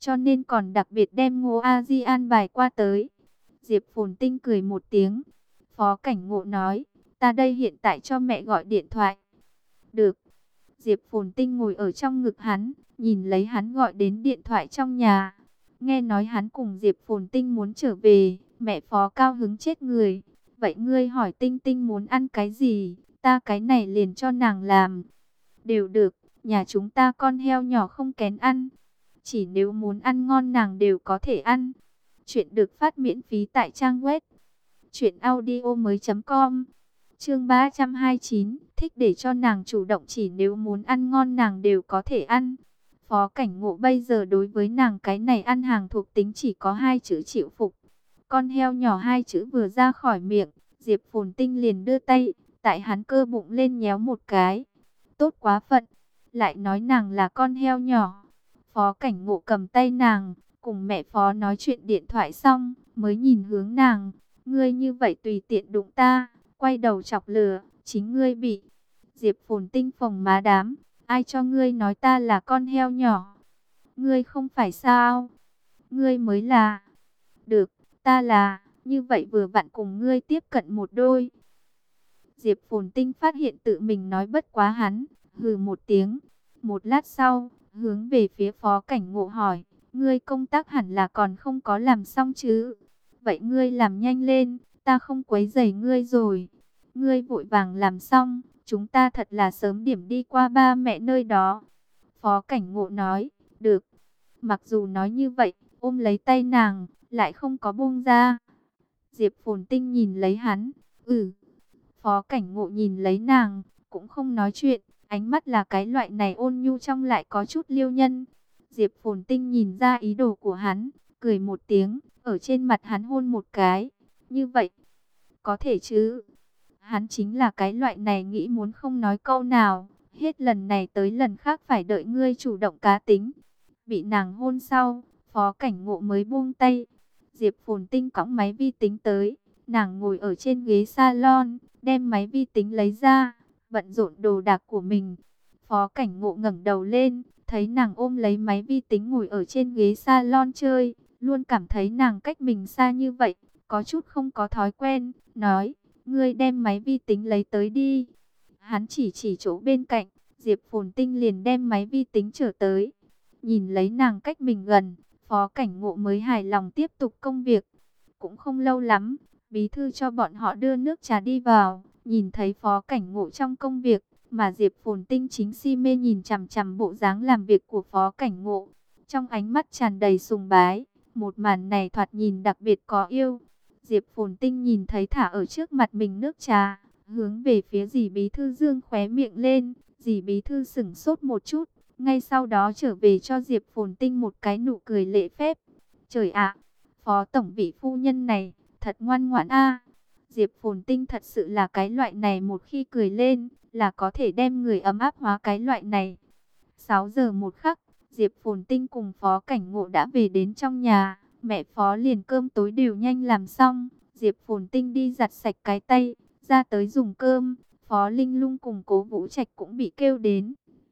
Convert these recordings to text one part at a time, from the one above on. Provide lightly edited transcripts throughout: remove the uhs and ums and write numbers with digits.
cho nên còn đặc biệt đem Ngô A Di an bài qua tới. Diệp Phồn Tinh cười một tiếng. Phó Cảnh Ngộ nói, ta đây hiện tại cho mẹ gọi điện thoại. Được. Diệp Phồn Tinh ngồi ở trong ngực hắn, nhìn lấy hắn gọi đến điện thoại trong nhà. Nghe nói hắn cùng Diệp Phồn Tinh muốn trở về, mẹ Phó cao hứng chết người. Vậy ngươi hỏi Tinh Tinh muốn ăn cái gì, ta cái này liền cho nàng làm. Đều được, nhà chúng ta con heo nhỏ không kén ăn. Chỉ nếu muốn ăn ngon nàng đều có thể ăn. Chuyện được phát miễn phí tại trang web truyệnaudiomoi.com. Chương 329, thích để cho nàng chủ động, chỉ nếu muốn ăn ngon nàng đều có thể ăn. Phó Cảnh Ngộ bây giờ đối với nàng cái này ăn hàng thuộc tính chỉ có hai chữ chịu phục. Con heo nhỏ hai chữ vừa ra khỏi miệng, Diệp Phồn Tinh liền đưa tay, tại hắn cơ bụng lên nhéo một cái. Tốt quá phận, lại nói nàng là con heo nhỏ. Phó Cảnh Ngộ cầm tay nàng, cùng mẹ Phó nói chuyện điện thoại xong, mới nhìn hướng nàng. Ngươi như vậy tùy tiện đụng ta, quay đầu chọc lừa, chính ngươi bị. Diệp Phồn Tinh phồng má đám, ai cho ngươi nói ta là con heo nhỏ? Ngươi không phải sao? Ngươi mới là. Được, ta là, như vậy vừa vặn cùng ngươi tiếp cận một đôi. Diệp Phồn Tinh phát hiện tự mình nói bất quá hắn, hừ một tiếng. Một lát sau, hướng về phía Phó Cảnh Ngộ hỏi, ngươi công tác hẳn là còn không có làm xong chứ? Vậy ngươi làm nhanh lên, ta không quấy rầy ngươi rồi. Ngươi vội vàng làm xong, chúng ta thật là sớm điểm đi qua ba mẹ nơi đó. Phó Cảnh Ngộ nói, được. Mặc dù nói như vậy, ôm lấy tay nàng, lại không có buông ra. Diệp Phồn Tinh nhìn lấy hắn, Phó Cảnh Ngộ nhìn lấy nàng, cũng không nói chuyện, ánh mắt là cái loại này ôn nhu trong lại có chút liêu nhân. Diệp Phồn Tinh nhìn ra ý đồ của hắn, cười một tiếng, ở trên mặt hắn hôn một cái. Như vậy, có thể chứ? Hắn chính là cái loại này nghĩ muốn không nói câu nào, hết lần này tới lần khác phải đợi ngươi chủ động cá tính. Bị nàng hôn sau, Phó Cảnh Ngộ mới buông tay. Diệp Phồn Tinh cõng máy vi tính tới, nàng ngồi ở trên ghế salon, đem máy vi tính lấy ra, bận rộn đồ đạc của mình. Phó Cảnh Ngộ ngẩng đầu lên, thấy nàng ôm lấy máy vi tính ngồi ở trên ghế salon chơi, luôn cảm thấy nàng cách mình xa như vậy, có chút không có thói quen, nói, ngươi đem máy vi tính lấy tới đi. Hắn chỉ chỗ bên cạnh, Diệp Phồn Tinh liền đem máy vi tính trở tới. Nhìn lấy nàng cách mình gần, Phó Cảnh Ngộ mới hài lòng tiếp tục công việc. Cũng không lâu lắm, bí thư cho bọn họ đưa nước trà đi vào, nhìn thấy Phó Cảnh Ngộ trong công việc, mà Diệp Phồn Tinh chính si mê nhìn chằm chằm bộ dáng làm việc của Phó Cảnh Ngộ. Trong ánh mắt tràn đầy sùng bái, một màn này thoạt nhìn đặc biệt có yêu. Diệp Phồn Tinh nhìn thấy thả ở trước mặt mình nước trà, hướng về phía dì bí thư dương khóe miệng lên, dì bí thư sững sốt một chút, ngay sau đó trở về cho Diệp Phồn Tinh một cái nụ cười lễ phép. Trời ạ, Phó tổng vị phu nhân này, thật ngoan ngoãn a. Diệp Phồn Tinh thật sự là cái loại này, một khi cười lên, là có thể đem người ấm áp hóa cái loại này. 6 giờ một khắc, Diệp Phồn Tinh cùng Phó Cảnh Ngộ đã về đến trong nhà. Mẹ Phó liền cơm tối đều nhanh làm xong. Diệp Phồn Tinh đi giặt sạch cái tay, ra tới dùng cơm. Phó Linh Lung cùng Cố Vũ Trạch cũng bị kêu đến.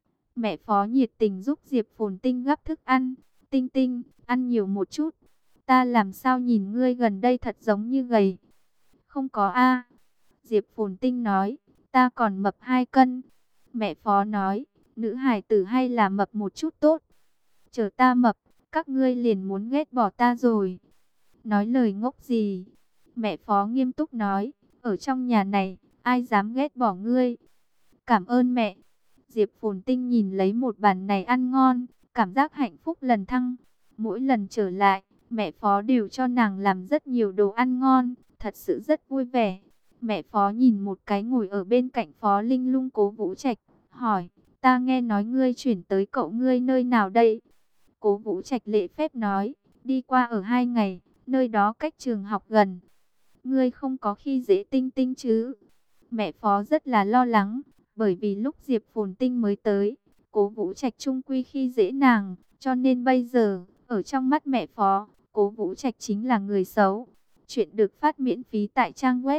Mẹ Phó nhiệt tình giúp Diệp Phồn Tinh gắp thức ăn. Tinh Tinh, ăn nhiều một chút. Ta làm sao nhìn ngươi gần đây thật giống như gầy. Không có a. Diệp Phồn Tinh nói, ta còn mập 2 cân. Mẹ Phó nói, nữ hài tử hay là mập một chút tốt. Chờ ta mập, các ngươi liền muốn ghét bỏ ta rồi. Nói lời ngốc gì? Mẹ Phó nghiêm túc nói, ở trong nhà này, ai dám ghét bỏ ngươi? Cảm ơn mẹ. Diệp Phồn Tinh nhìn lấy một bàn này ăn ngon, cảm giác hạnh phúc lần thăng. Mỗi lần trở lại, mẹ Phó đều cho nàng làm rất nhiều đồ ăn ngon, thật sự rất vui vẻ. Mẹ Phó nhìn một cái ngồi ở bên cạnh Phó Linh Lung Cố Vũ Trạch, hỏi, ta nghe nói ngươi chuyển tới cậu ngươi nơi nào đây? Cố Vũ Trạch lễ phép nói, đi qua ở 2 ngày, nơi đó cách trường học gần. Ngươi không có khi dễ Tinh Tinh chứ? Mẹ Phó rất là lo lắng, bởi vì lúc Diệp Phồn Tinh mới tới, Cố Vũ Trạch chung quy khi dễ nàng, cho nên bây giờ, ở trong mắt mẹ Phó, Cố Vũ Trạch chính là người xấu. Chuyện được phát miễn phí tại trang web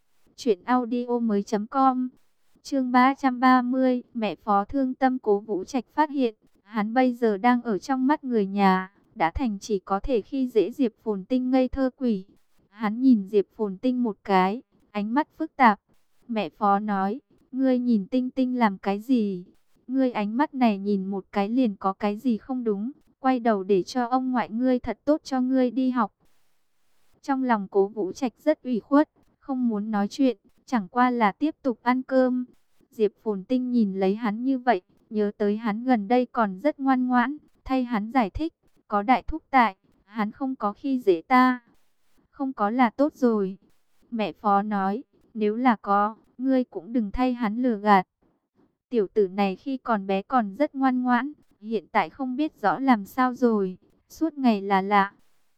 truyệnaudiomoi.com. Chương 330, mẹ Phó thương tâm. Cố Vũ Trạch phát hiện, hắn bây giờ đang ở trong mắt người nhà, đã thành chỉ có thể khi dễ Diệp Phồn Tinh ngây thơ quỷ. Hắn nhìn Diệp Phồn Tinh một cái, ánh mắt phức tạp. Mẹ Phó nói, ngươi nhìn Tinh Tinh làm cái gì? Ngươi ánh mắt này nhìn một cái liền có cái gì không đúng. Quay đầu để cho ông ngoại ngươi thật tốt cho ngươi đi học. Trong lòng Cố Vũ Trạch rất ủy khuất, không muốn nói chuyện, chẳng qua là tiếp tục ăn cơm. Diệp Phồn Tinh nhìn lấy hắn như vậy, nhớ tới hắn gần đây còn rất ngoan ngoãn, thay hắn giải thích, có đại thúc tại, hắn không có khi dễ ta. Không có là tốt rồi. Mẹ Phó nói, nếu là có, ngươi cũng đừng thay hắn lừa gạt. Tiểu tử này khi còn bé còn rất ngoan ngoãn, hiện tại không biết rõ làm sao rồi, suốt ngày là lạ.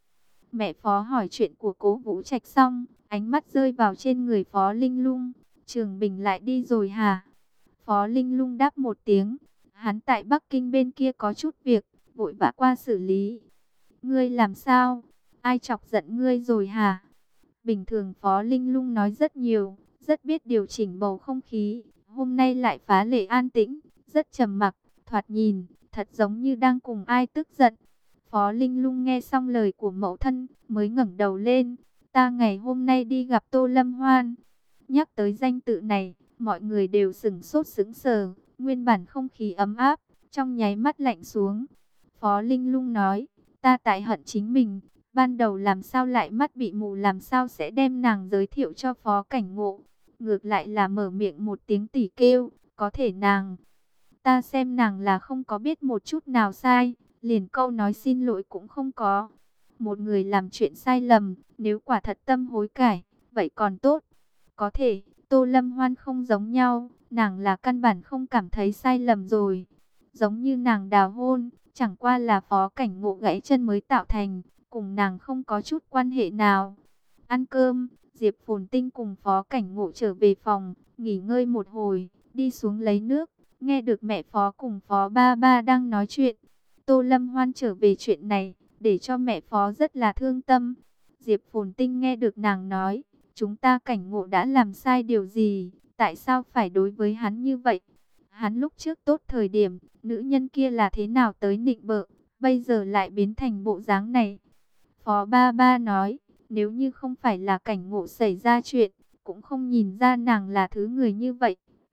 Mẹ Phó hỏi chuyện của Cố Vũ Trạch xong, ánh mắt rơi vào trên người Phó Linh Lung. Trường Bình lại đi rồi hả? Phó Linh Lung đáp một tiếng. Hắn tại Bắc Kinh bên kia có chút việc, vội vã qua xử lý. Ngươi làm sao? Ai chọc giận ngươi rồi hả? Bình thường Phó Linh Lung nói rất nhiều, rất biết điều chỉnh bầu không khí. Hôm nay lại phá lệ an tĩnh, rất trầm mặc, thoạt nhìn, thật giống như đang cùng ai tức giận. Phó Linh Lung nghe xong lời của mẫu thân, mới ngẩng đầu lên. Ta ngày hôm nay đi gặp Tô Lâm Hoan. Nhắc tới danh tự này, mọi người đều sửng sốt sững sờ. Nguyên bản không khí ấm áp, trong nháy mắt lạnh xuống. Phó Linh Lung nói, ta tại hận chính mình. Ban đầu làm sao lại mắt bị mù, làm sao sẽ đem nàng giới thiệu cho Phó Cảnh Ngộ. Ngược lại là mở miệng một tiếng tỉ kêu, có thể nàng. Ta xem nàng là không có biết một chút nào sai, liền câu nói xin lỗi cũng không có. Một người làm chuyện sai lầm, nếu quả thật tâm hối cải, vậy còn tốt. Có thể, Tô Lâm Hoan không giống nhau, nàng là căn bản không cảm thấy sai lầm rồi. Giống như nàng đào hôn, chẳng qua là Phó Cảnh Ngộ gãy chân mới tạo thành, cùng nàng không có chút quan hệ nào. Ăn cơm, Diệp Phồn Tinh cùng Phó Cảnh Ngộ trở về phòng, nghỉ ngơi một hồi, đi xuống lấy nước. Nghe được mẹ Phó cùng Phó Ba Ba đang nói chuyện, Tô Lâm Hoan trở về chuyện này, để cho mẹ Phó rất là thương tâm. Diệp Phồn Tinh nghe được nàng nói, chúng ta Cảnh Ngộ đã làm sai điều gì, tại sao phải đối với hắn như vậy? Hắn lúc trước tốt thời điểm, nữ nhân kia là thế nào tới nịnh bợ, bây giờ lại biến thành bộ dáng này. Phó Ba Ba nói, nếu như không phải là Cảnh Ngộ xảy ra chuyện, cũng không nhìn ra nàng là thứ người như vậy.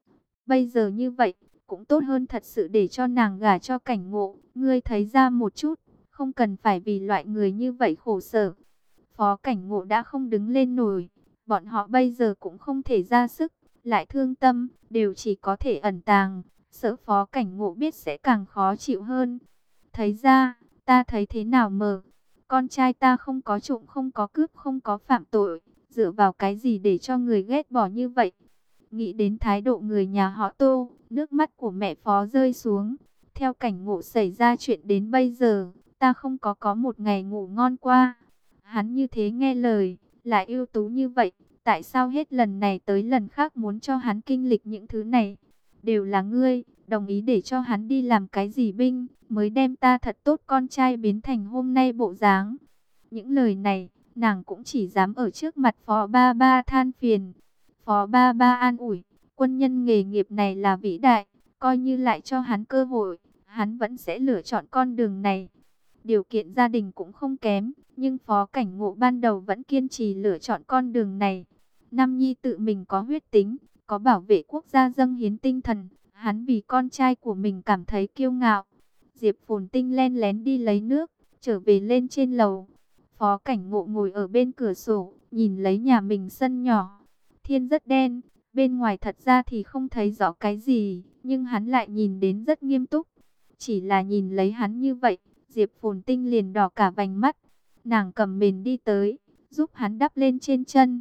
Bây giờ như vậy, cũng tốt hơn thật sự để cho nàng gả cho Cảnh Ngộ. Ngươi thấy ra một chút, không cần phải vì loại người như vậy khổ sở. Phó Cảnh Ngộ đã không đứng lên nổi, bọn họ bây giờ cũng không thể ra sức, lại thương tâm, đều chỉ có thể ẩn tàng, sợ Phó Cảnh Ngộ biết sẽ càng khó chịu hơn. Thấy ra, ta thấy thế nào mờ? Con trai ta không có trộm, không có cướp, không có phạm tội, dựa vào cái gì để cho người ghét bỏ như vậy? Nghĩ đến thái độ người nhà họ Tô, nước mắt của mẹ Phó rơi xuống. Theo Cảnh Ngộ xảy ra chuyện đến bây giờ, ta không có một ngày ngủ ngon qua. Hắn như thế nghe lời, lại ưu tú như vậy, tại sao hết lần này tới lần khác muốn cho hắn kinh lịch những thứ này? Đều là ngươi, đồng ý để cho hắn đi làm cái gì binh, mới đem ta thật tốt con trai biến thành hôm nay bộ dáng. Những lời này, nàng cũng chỉ dám ở trước mặt Phó Ba Ba than phiền. Phó Ba Ba an ủi, quân nhân nghề nghiệp này là vĩ đại, coi như lại cho hắn cơ hội, hắn vẫn sẽ lựa chọn con đường này. Điều kiện gia đình cũng không kém, nhưng Phó Cảnh Ngộ ban đầu vẫn kiên trì lựa chọn con đường này. Nam Nhi tự mình có huyết tính, có bảo vệ quốc gia dâng hiến tinh thần, hắn vì con trai của mình cảm thấy kiêu ngạo. Diệp Phồn Tinh len lén đi lấy nước, trở về lên trên lầu. Phó Cảnh Ngộ ngồi ở bên cửa sổ, nhìn lấy nhà mình sân nhỏ. Thiên rất đen, bên ngoài thật ra thì không thấy rõ cái gì, nhưng hắn lại nhìn đến rất nghiêm túc. Chỉ là nhìn lấy hắn như vậy, Diệp Phồn Tinh liền đỏ cả vành mắt. Nàng cầm mền đi tới, giúp hắn đắp lên trên chân.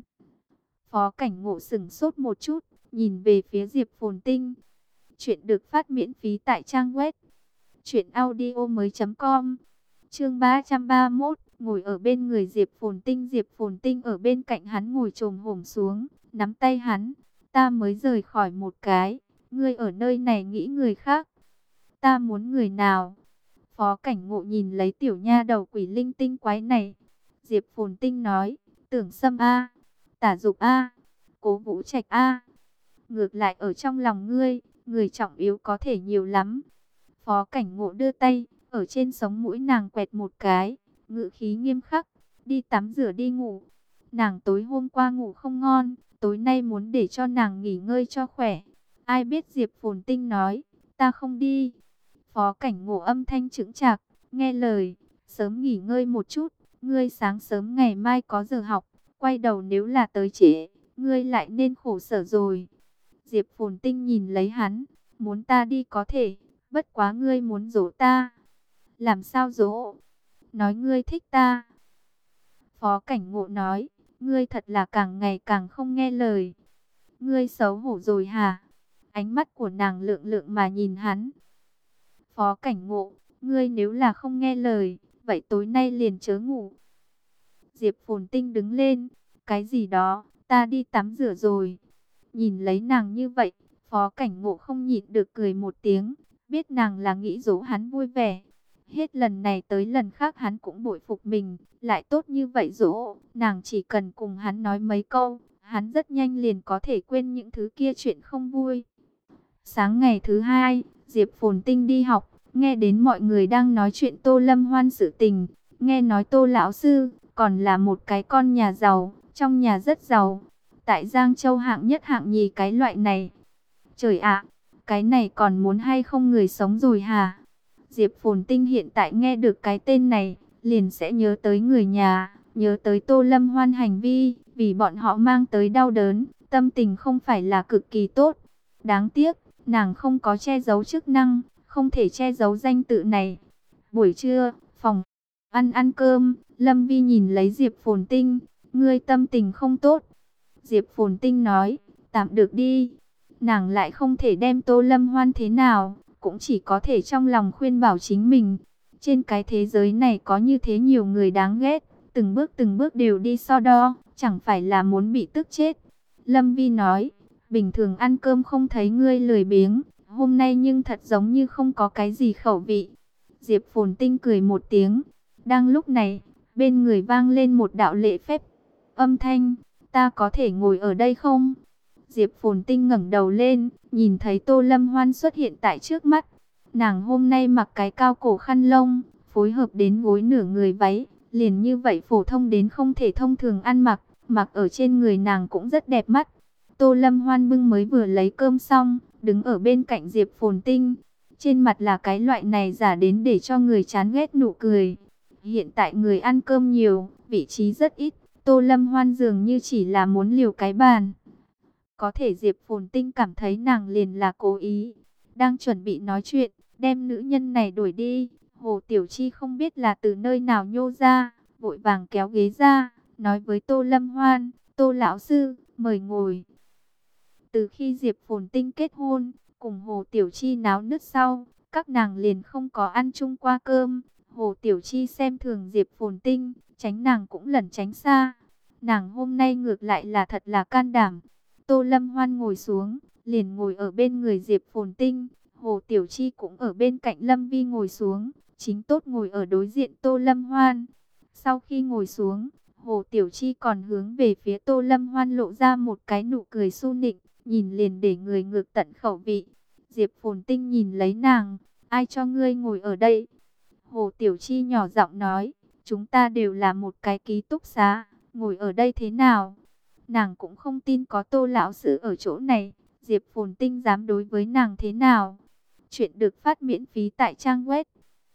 Phó Cảnh Ngộ sững sốt một chút, nhìn về phía Diệp Phồn Tinh. Chuyện được phát miễn phí tại trang web truyệnaudiomoi.com. Chương 331, ngồi ở bên người Diệp Phồn Tinh ở bên cạnh hắn ngồi chồm hổm xuống, nắm tay hắn. Ta mới rời khỏi một cái, ngươi ở nơi này nghĩ người khác. Ta muốn người nào? Phó Cảnh Ngộ nhìn lấy tiểu nha đầu quỷ linh tinh quái này. Diệp Phồn Tinh nói, Tưởng Sâm a, Tả Dục a, Cố Vũ Trạch a. Ngược lại ở trong lòng ngươi, người trọng yếu có thể nhiều lắm. Phó Cảnh Ngộ đưa tay, ở trên sống mũi nàng quẹt một cái, ngữ khí nghiêm khắc, đi tắm rửa đi ngủ. Nàng tối hôm qua ngủ không ngon, tối nay muốn để cho nàng nghỉ ngơi cho khỏe. Ai biết Diệp Phồn Tinh nói, ta không đi. Phó Cảnh Ngộ âm thanh chững chạc, nghe lời, sớm nghỉ ngơi một chút, ngươi sáng sớm ngày mai có giờ học, quay đầu nếu là tới trễ, ngươi lại nên khổ sở rồi. Diệp Phồn Tinh nhìn lấy hắn, muốn ta đi có thể, bất quá ngươi muốn dỗ ta. Làm sao dỗ? Nói ngươi thích ta. Phó Cảnh Ngộ nói, ngươi thật là càng ngày càng không nghe lời. Ngươi xấu hổ rồi hả? Ánh mắt của nàng lượng lượng mà nhìn hắn. Phó Cảnh Ngộ, ngươi nếu là không nghe lời, vậy tối nay liền chớ ngủ. Diệp Phồn Tinh đứng lên, cái gì đó, ta đi tắm rửa rồi. Nhìn lấy nàng như vậy, Phó Cảnh Ngộ không nhịn được cười một tiếng, biết nàng là nghĩ dỗ hắn vui vẻ. Hết lần này tới lần khác hắn cũng bội phục mình, lại tốt như vậy dỗ, nàng chỉ cần cùng hắn nói mấy câu, hắn rất nhanh liền có thể quên những thứ kia chuyện không vui. Sáng ngày thứ hai, Diệp Phồn Tinh đi học, nghe đến mọi người đang nói chuyện Tô Lâm Hoan sự tình, nghe nói Tô lão sư còn là một cái con nhà giàu, trong nhà rất giàu, tại Giang Châu hạng nhất hạng nhì cái loại này. Trời ạ, cái này còn muốn hay không người sống rồi hả? Diệp Phồn Tinh hiện tại nghe được cái tên này, liền sẽ nhớ tới người nhà, nhớ tới Tô Lâm Hoan hành vi, vì bọn họ mang tới đau đớn, tâm tình không phải là cực kỳ tốt. Đáng tiếc, nàng không có che giấu chức năng, không thể che giấu danh tự này. Buổi trưa, phòng ăn cơm, Lâm Vi nhìn lấy Diệp Phồn Tinh, ngươi tâm tình không tốt. Diệp Phồn Tinh nói, tạm được đi. Nàng lại không thể đem Tô Lâm Hoan thế nào, cũng chỉ có thể trong lòng khuyên bảo chính mình. Trên cái thế giới này có như thế nhiều người đáng ghét, từng bước đều đi so đo, chẳng phải là muốn bị tức chết. Lâm Vi nói, bình thường ăn cơm không thấy ngươi lười biếng, hôm nay nhưng thật giống như không có cái gì khẩu vị. Diệp Phồn Tinh cười một tiếng. Đang lúc này, bên người vang lên một đạo lễ phép âm thanh, ta có thể ngồi ở đây không? Diệp Phồn Tinh ngẩng đầu lên, nhìn thấy Tô Lâm Hoan xuất hiện tại trước mắt. Nàng hôm nay mặc cái cao cổ khăn lông, phối hợp đến gối nửa người váy, liền như vậy phổ thông đến không thể thông thường ăn mặc, mặc ở trên người nàng cũng rất đẹp mắt. Tô Lâm Hoan bưng mới vừa lấy cơm xong, đứng ở bên cạnh Diệp Phồn Tinh. Trên mặt là cái loại này giả đến để cho người chán ghét nụ cười. Hiện tại người ăn cơm nhiều, vị trí rất ít, Tô Lâm Hoan dường như chỉ là muốn liều cái bàn. Có thể Diệp Phồn Tinh cảm thấy nàng liền là cố ý. Đang chuẩn bị nói chuyện, đem nữ nhân này đuổi đi. Hồ Tiểu Chi không biết là từ nơi nào nhô ra, vội vàng kéo ghế ra, nói với Tô Lâm Hoan, Tô lão sư, mời ngồi. Từ khi Diệp Phồn Tinh kết hôn, cùng Hồ Tiểu Chi náo nứt sau, các nàng liền không có ăn chung qua cơm. Hồ Tiểu Chi xem thường Diệp Phồn Tinh, tránh nàng cũng lẩn tránh xa. Nàng hôm nay ngược lại là thật là can đảm. Tô Lâm Hoan ngồi xuống, liền ngồi ở bên người Diệp Phồn Tinh. Hồ Tiểu Chi cũng ở bên cạnh Lâm Vi ngồi xuống, chính tốt ngồi ở đối diện Tô Lâm Hoan. Sau khi ngồi xuống, Hồ Tiểu Chi còn hướng về phía Tô Lâm Hoan lộ ra một cái nụ cười su nịnh, nhìn liền để người ngược tận khẩu vị. Diệp Phồn Tinh nhìn lấy nàng, ai cho ngươi ngồi ở đây? Hồ Tiểu Chi nhỏ giọng nói, chúng ta đều là một cái ký túc xá, ngồi ở đây thế nào? Nàng cũng không tin có Tô lão sư ở chỗ này, Diệp Phồn Tinh dám đối với nàng thế nào? Chuyện được phát miễn phí tại trang web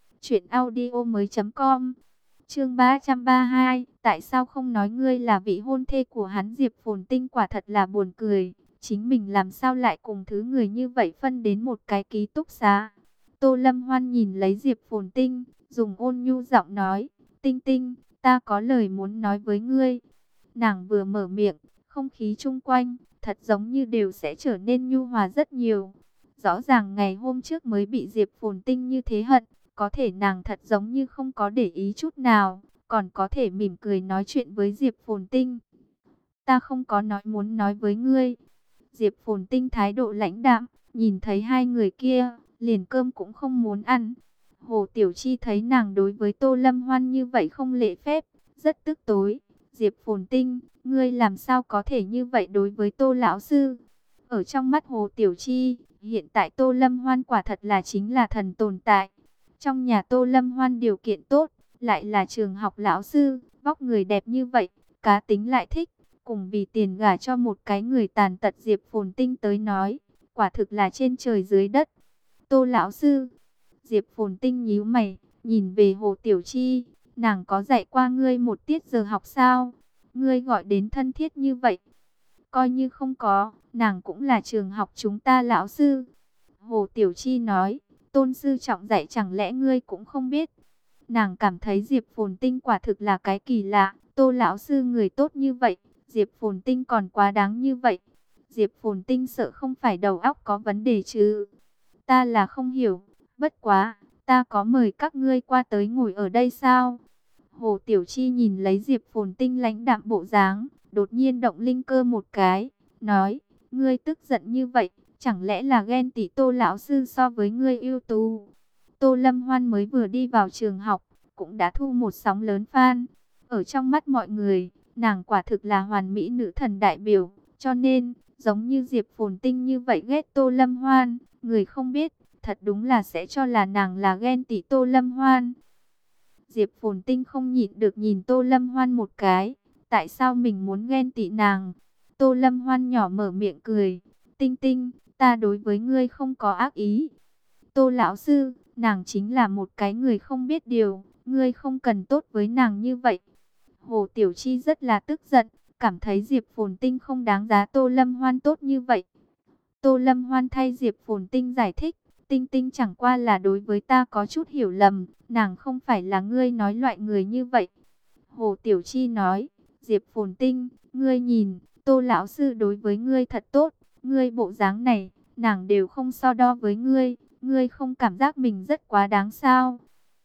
truyệnaudiomoi.com. Chương 332, tại sao không nói ngươi là vị hôn thê của hắn? Diệp Phồn Tinh quả thật là buồn cười, chính mình làm sao lại cùng thứ người như vậy phân đến một cái ký túc xá? Tô Lâm Hoan nhìn lấy Diệp Phồn Tinh, dùng ôn nhu giọng nói, Tinh Tinh, ta có lời muốn nói với ngươi. Nàng vừa mở miệng, không khí chung quanh, thật giống như đều sẽ trở nên nhu hòa rất nhiều. Rõ ràng ngày hôm trước mới bị Diệp Phồn Tinh như thế hận, có thể nàng thật giống như không có để ý chút nào, còn có thể mỉm cười nói chuyện với Diệp Phồn Tinh. Ta không có muốn nói với ngươi. Diệp Phồn Tinh thái độ lãnh đạm, nhìn thấy hai người kia, liền cơm cũng không muốn ăn. Hồ Tiểu Chi thấy nàng đối với Tô Lâm Hoan như vậy không lễ phép, rất tức tối. Diệp Phồn Tinh, ngươi làm sao có thể như vậy đối với Tô lão sư? Ở trong mắt Hồ Tiểu Chi, hiện tại Tô Lâm Hoan quả thật là chính là thần tồn tại. Trong nhà Tô Lâm Hoan điều kiện tốt, lại là trường học lão sư, vóc người đẹp như vậy, cá tính lại thích, cùng vì tiền gả cho một cái người tàn tật Diệp Phồn Tinh tới nói, quả thực là trên trời dưới đất. Tô lão sư, Diệp Phồn Tinh nhíu mày, nhìn về Hồ Tiểu Chi, nàng có dạy qua ngươi một tiết giờ học sao? Ngươi gọi đến thân thiết như vậy. Coi như không có, nàng cũng là trường học chúng ta lão sư. Hồ Tiểu Chi nói, tôn sư trọng dạy chẳng lẽ ngươi cũng không biết. Nàng cảm thấy Diệp Phồn Tinh quả thực là cái kỳ lạ. Tô lão sư người tốt như vậy, Diệp Phồn Tinh còn quá đáng như vậy. Diệp Phồn Tinh sợ không phải đầu óc có vấn đề chứ. Ta là không hiểu, bất quá, ta có mời các ngươi qua tới ngồi ở đây sao? Hồ Tiểu Chi nhìn lấy Diệp Phồn Tinh lãnh đạm bộ dáng, đột nhiên động linh cơ một cái, nói, ngươi tức giận như vậy, chẳng lẽ là ghen tị Tô lão sư so với ngươi ưu tú? Tô Lâm Hoan mới vừa đi vào trường học, cũng đã thu một sóng lớn fan. Ở trong mắt mọi người, nàng quả thực là hoàn mỹ nữ thần đại biểu, cho nên, giống như Diệp Phồn Tinh như vậy ghét Tô Lâm Hoan, người không biết, thật đúng là sẽ cho là nàng là ghen tị Tô Lâm Hoan. Diệp Phồn Tinh không nhịn được nhìn Tô Lâm Hoan một cái, tại sao mình muốn ghen tị nàng? Tô Lâm Hoan nhỏ mở miệng cười, Tinh Tinh, ta đối với ngươi không có ác ý. Tô lão sư, nàng chính là một cái người không biết điều, ngươi không cần tốt với nàng như vậy. Hồ Tiểu Chi rất là tức giận, cảm thấy Diệp Phồn Tinh không đáng giá Tô Lâm Hoan tốt như vậy. Tô Lâm Hoan thay Diệp Phồn Tinh giải thích, Tinh Tinh chẳng qua là đối với ta có chút hiểu lầm, nàng không phải là ngươi nói loại người như vậy. Hồ Tiểu Chi nói, Diệp Phồn Tinh, ngươi nhìn, Tô lão sư đối với ngươi thật tốt, ngươi bộ dáng này, nàng đều không so đo với ngươi, ngươi không cảm giác mình rất quá đáng sao?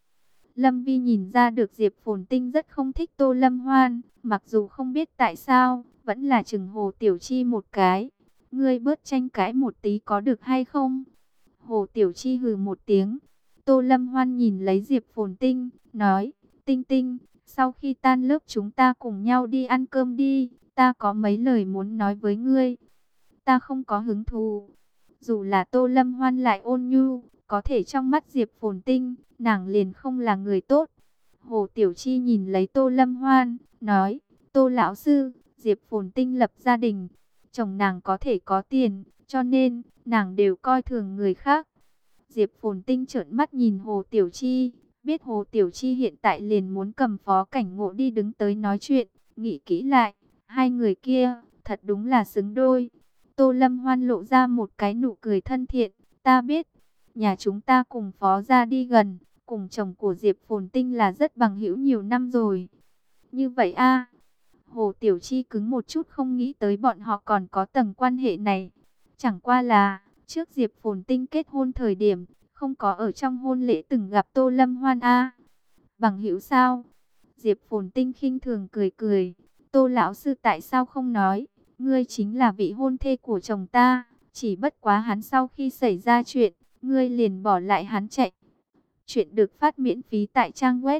Lâm Vi nhìn ra được Diệp Phồn Tinh rất không thích Tô Lâm Hoan, mặc dù không biết tại sao, vẫn là chừng Hồ Tiểu Chi một cái. Ngươi bớt tranh cãi một tí có được hay không? Hồ Tiểu Chi hừ một tiếng. Tô Lâm Hoan nhìn lấy Diệp Phồn Tinh, nói, Tinh Tinh, sau khi tan lớp chúng ta cùng nhau đi ăn cơm đi, ta có mấy lời muốn nói với ngươi. Ta không có hứng thú. Dù là Tô Lâm Hoan lại ôn nhu, có thể trong mắt Diệp Phồn Tinh, nàng liền không là người tốt. Hồ Tiểu Chi nhìn lấy Tô Lâm Hoan, nói, Tô lão sư, Diệp Phồn Tinh lập gia đình, chồng nàng có thể có tiền, cho nên, nàng đều coi thường người khác. Diệp Phồn Tinh trợn mắt nhìn Hồ Tiểu Chi, biết Hồ Tiểu Chi hiện tại liền muốn cầm Phó Cảnh Ngộ đi đứng tới nói chuyện, nghĩ kỹ lại, hai người kia, thật đúng là xứng đôi. Tô Lâm Hoan lộ ra một cái nụ cười thân thiện, ta biết, nhà chúng ta cùng Phó gia đi gần, cùng chồng của Diệp Phồn Tinh là rất bằng hữu nhiều năm rồi. Như vậy a? Hồ Tiểu Chi cứng một chút không nghĩ tới bọn họ còn có tầng quan hệ này. Chẳng qua là, trước Diệp Phồn Tinh kết hôn thời điểm, không có ở trong hôn lễ từng gặp Tô Lâm Hoan a. Bằng hữu sao? Diệp Phồn Tinh khinh thường cười cười, Tô lão sư tại sao không nói, ngươi chính là vị hôn thê của chồng ta, chỉ bất quá hắn sau khi xảy ra chuyện, ngươi liền bỏ lại hắn chạy. Chuyện được phát miễn phí tại trang web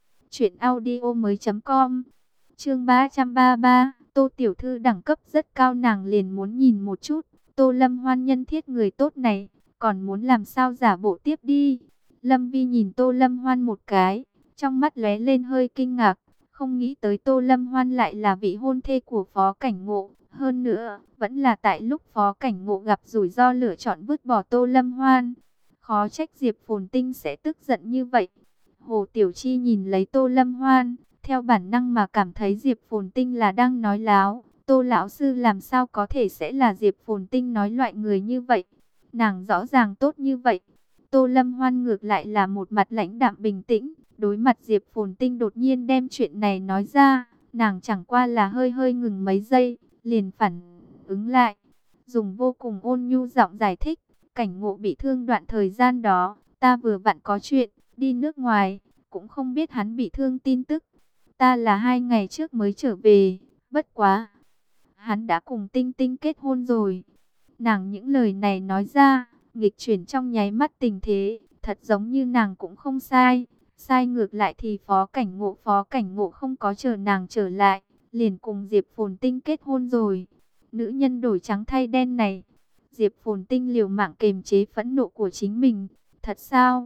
truyệnaudiomoi.com. Chương 333, Tô tiểu thư đẳng cấp rất cao, nàng liền muốn nhìn một chút, Tô Lâm Hoan nhân thiết người tốt này, còn muốn làm sao giả bộ tiếp đi. Lâm Vi nhìn Tô Lâm Hoan một cái, trong mắt lóe lên hơi kinh ngạc, không nghĩ tới Tô Lâm Hoan lại là vị hôn thê của Phó Cảnh Ngộ, hơn nữa, vẫn là tại lúc Phó Cảnh Ngộ gặp rủi ro lựa chọn vứt bỏ Tô Lâm Hoan. Khó trách Diệp Phồn Tinh sẽ tức giận như vậy. Hồ Tiểu Chi nhìn lấy Tô Lâm Hoan, theo bản năng mà cảm thấy Diệp Phồn Tinh là đang nói láo. Tô lão sư làm sao có thể sẽ là Diệp Phồn Tinh nói loại người như vậy. Nàng rõ ràng tốt như vậy. Tô Lâm Hoan ngược lại là một mặt lãnh đạm bình tĩnh. Đối mặt Diệp Phồn Tinh đột nhiên đem chuyện này nói ra, nàng chẳng qua là hơi hơi ngừng mấy giây, liền phản ứng lại. Dùng vô cùng ôn nhu giọng giải thích, Cảnh Ngộ bị thương đoạn thời gian đó, ta vừa vặn có chuyện, đi nước ngoài, cũng không biết hắn bị thương tin tức. Ta là 2 ngày trước mới trở về, bất quá. Hắn đã cùng Tinh Tinh kết hôn rồi. Nàng những lời này nói ra, nghịch chuyển trong nháy mắt tình thế, thật giống như nàng cũng không sai. Sai ngược lại thì Phó Cảnh Ngộ không có chờ nàng trở lại, liền cùng Diệp Phồn Tinh kết hôn rồi. Nữ nhân đổi trắng thay đen này. Diệp Phồn Tinh liều mạng kềm chế phẫn nộ của chính mình. Thật sao?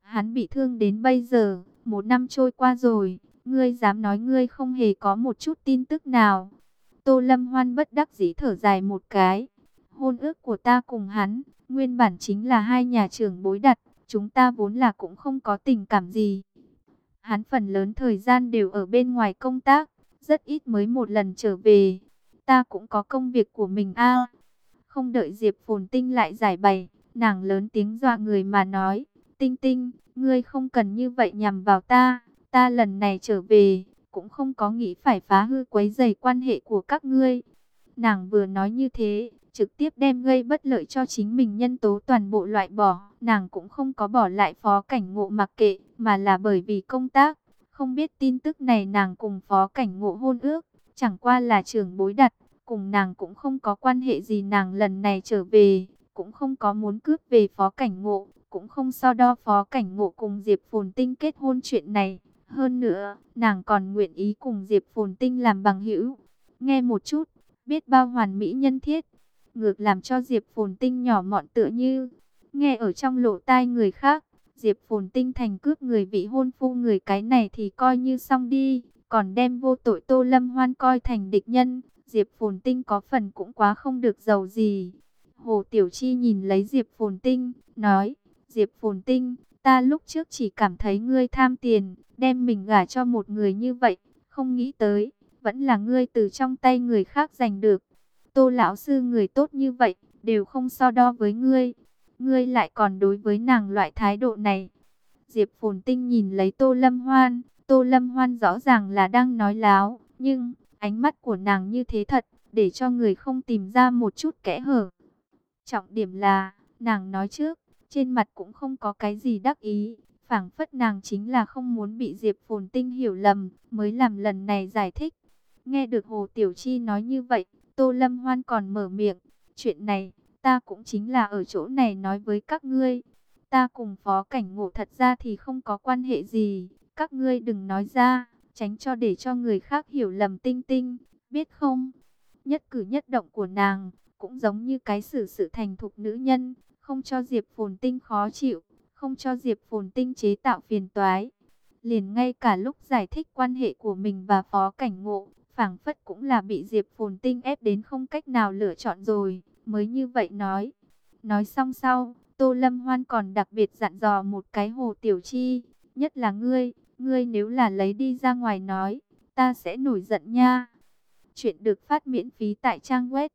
Hắn bị thương đến bây giờ, 1 năm trôi qua rồi, ngươi dám nói ngươi không hề có một chút tin tức nào? Tô Lâm Hoan bất đắc dĩ thở dài một cái. Hôn ước của ta cùng hắn, nguyên bản chính là hai nhà trưởng bối đặt, chúng ta vốn là cũng không có tình cảm gì. Hắn phần lớn thời gian đều ở bên ngoài công tác, rất ít mới một lần trở về. Ta cũng có công việc của mình a. Không đợi Diệp Phồn Tinh lại giải bày, nàng lớn tiếng dọa người mà nói, Tinh Tinh, ngươi không cần như vậy nhằm vào ta, ta lần này trở về, cũng không có nghĩ phải phá hư quấy rầy quan hệ của các ngươi. Nàng vừa nói như thế, trực tiếp đem gây bất lợi cho chính mình nhân tố toàn bộ loại bỏ. Nàng cũng không có bỏ lại Phó Cảnh Ngộ mặc kệ, mà là bởi vì công tác. Không biết tin tức này nàng cùng Phó Cảnh Ngộ hôn ước, chẳng qua là trưởng bối đặt, cùng nàng cũng không có quan hệ gì. Nàng lần này trở về, cũng không có muốn cướp về Phó Cảnh Ngộ, cũng không so đo Phó Cảnh Ngộ cùng Diệp Phồn Tinh kết hôn chuyện này. Hơn nữa, nàng còn nguyện ý cùng Diệp Phồn Tinh làm bằng hữu. Nghe một chút, biết bao hoàn mỹ nhân thiết, ngược làm cho Diệp Phồn Tinh nhỏ mọn tựa như nghe ở trong lỗ tai người khác. Diệp Phồn Tinh thành cướp người vị hôn phu người, cái này thì coi như xong đi, còn đem vô tội Tô Lâm Hoan coi thành địch nhân. Diệp Phồn Tinh có phần cũng quá không được giàu gì. Hồ Tiểu Chi nhìn lấy Diệp Phồn Tinh, nói, Diệp Phồn Tinh, ta lúc trước chỉ cảm thấy ngươi tham tiền, đem mình gả cho một người như vậy, không nghĩ tới, vẫn là ngươi từ trong tay người khác giành được. Tô lão sư người tốt như vậy, đều không so đo với ngươi. Ngươi lại còn đối với nàng loại thái độ này. Diệp Phồn Tinh nhìn lấy Tô Lâm Hoan. Tô Lâm Hoan rõ ràng là đang nói láo, nhưng ánh mắt của nàng như thế thật, để cho người không tìm ra một chút kẽ hở. Trọng điểm là, nàng nói trước, trên mặt cũng không có cái gì đắc ý. Phảng phất nàng chính là không muốn bị Diệp Phồn Tinh hiểu lầm, mới làm lần này giải thích. Nghe được Hồ Tiểu Chi nói như vậy, Tô Lâm Hoan còn mở miệng, chuyện này, ta cũng chính là ở chỗ này nói với các ngươi. Ta cùng Phó Cảnh Ngộ thật ra thì không có quan hệ gì, các ngươi đừng nói ra, tránh cho để cho người khác hiểu lầm Tinh Tinh, biết không? Nhất cử nhất động của nàng, cũng giống như cái xử sự thành thục nữ nhân, không cho Diệp Phồn Tinh khó chịu, không cho Diệp Phồn Tinh chế tạo phiền toái. Liền ngay cả lúc giải thích quan hệ của mình và Phó Cảnh Ngộ, phảng phất cũng là bị Diệp Phồn Tinh ép đến không cách nào lựa chọn rồi, mới như vậy nói. Nói xong sau, Tô Lâm Hoan còn đặc biệt dặn dò một cái Hồ Tiểu Chi, nhất là ngươi nếu là lấy đi ra ngoài nói, ta sẽ nổi giận nha. Chuyện được phát miễn phí tại trang web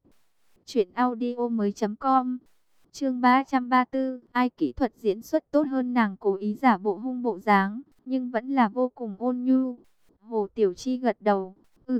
truyệnaudiomoi.com. Chương 334, ai kỹ thuật diễn xuất tốt hơn nàng, cố ý giả bộ hung bộ dáng, nhưng vẫn là vô cùng ôn nhu. Hồ Tiểu Chi gật đầu,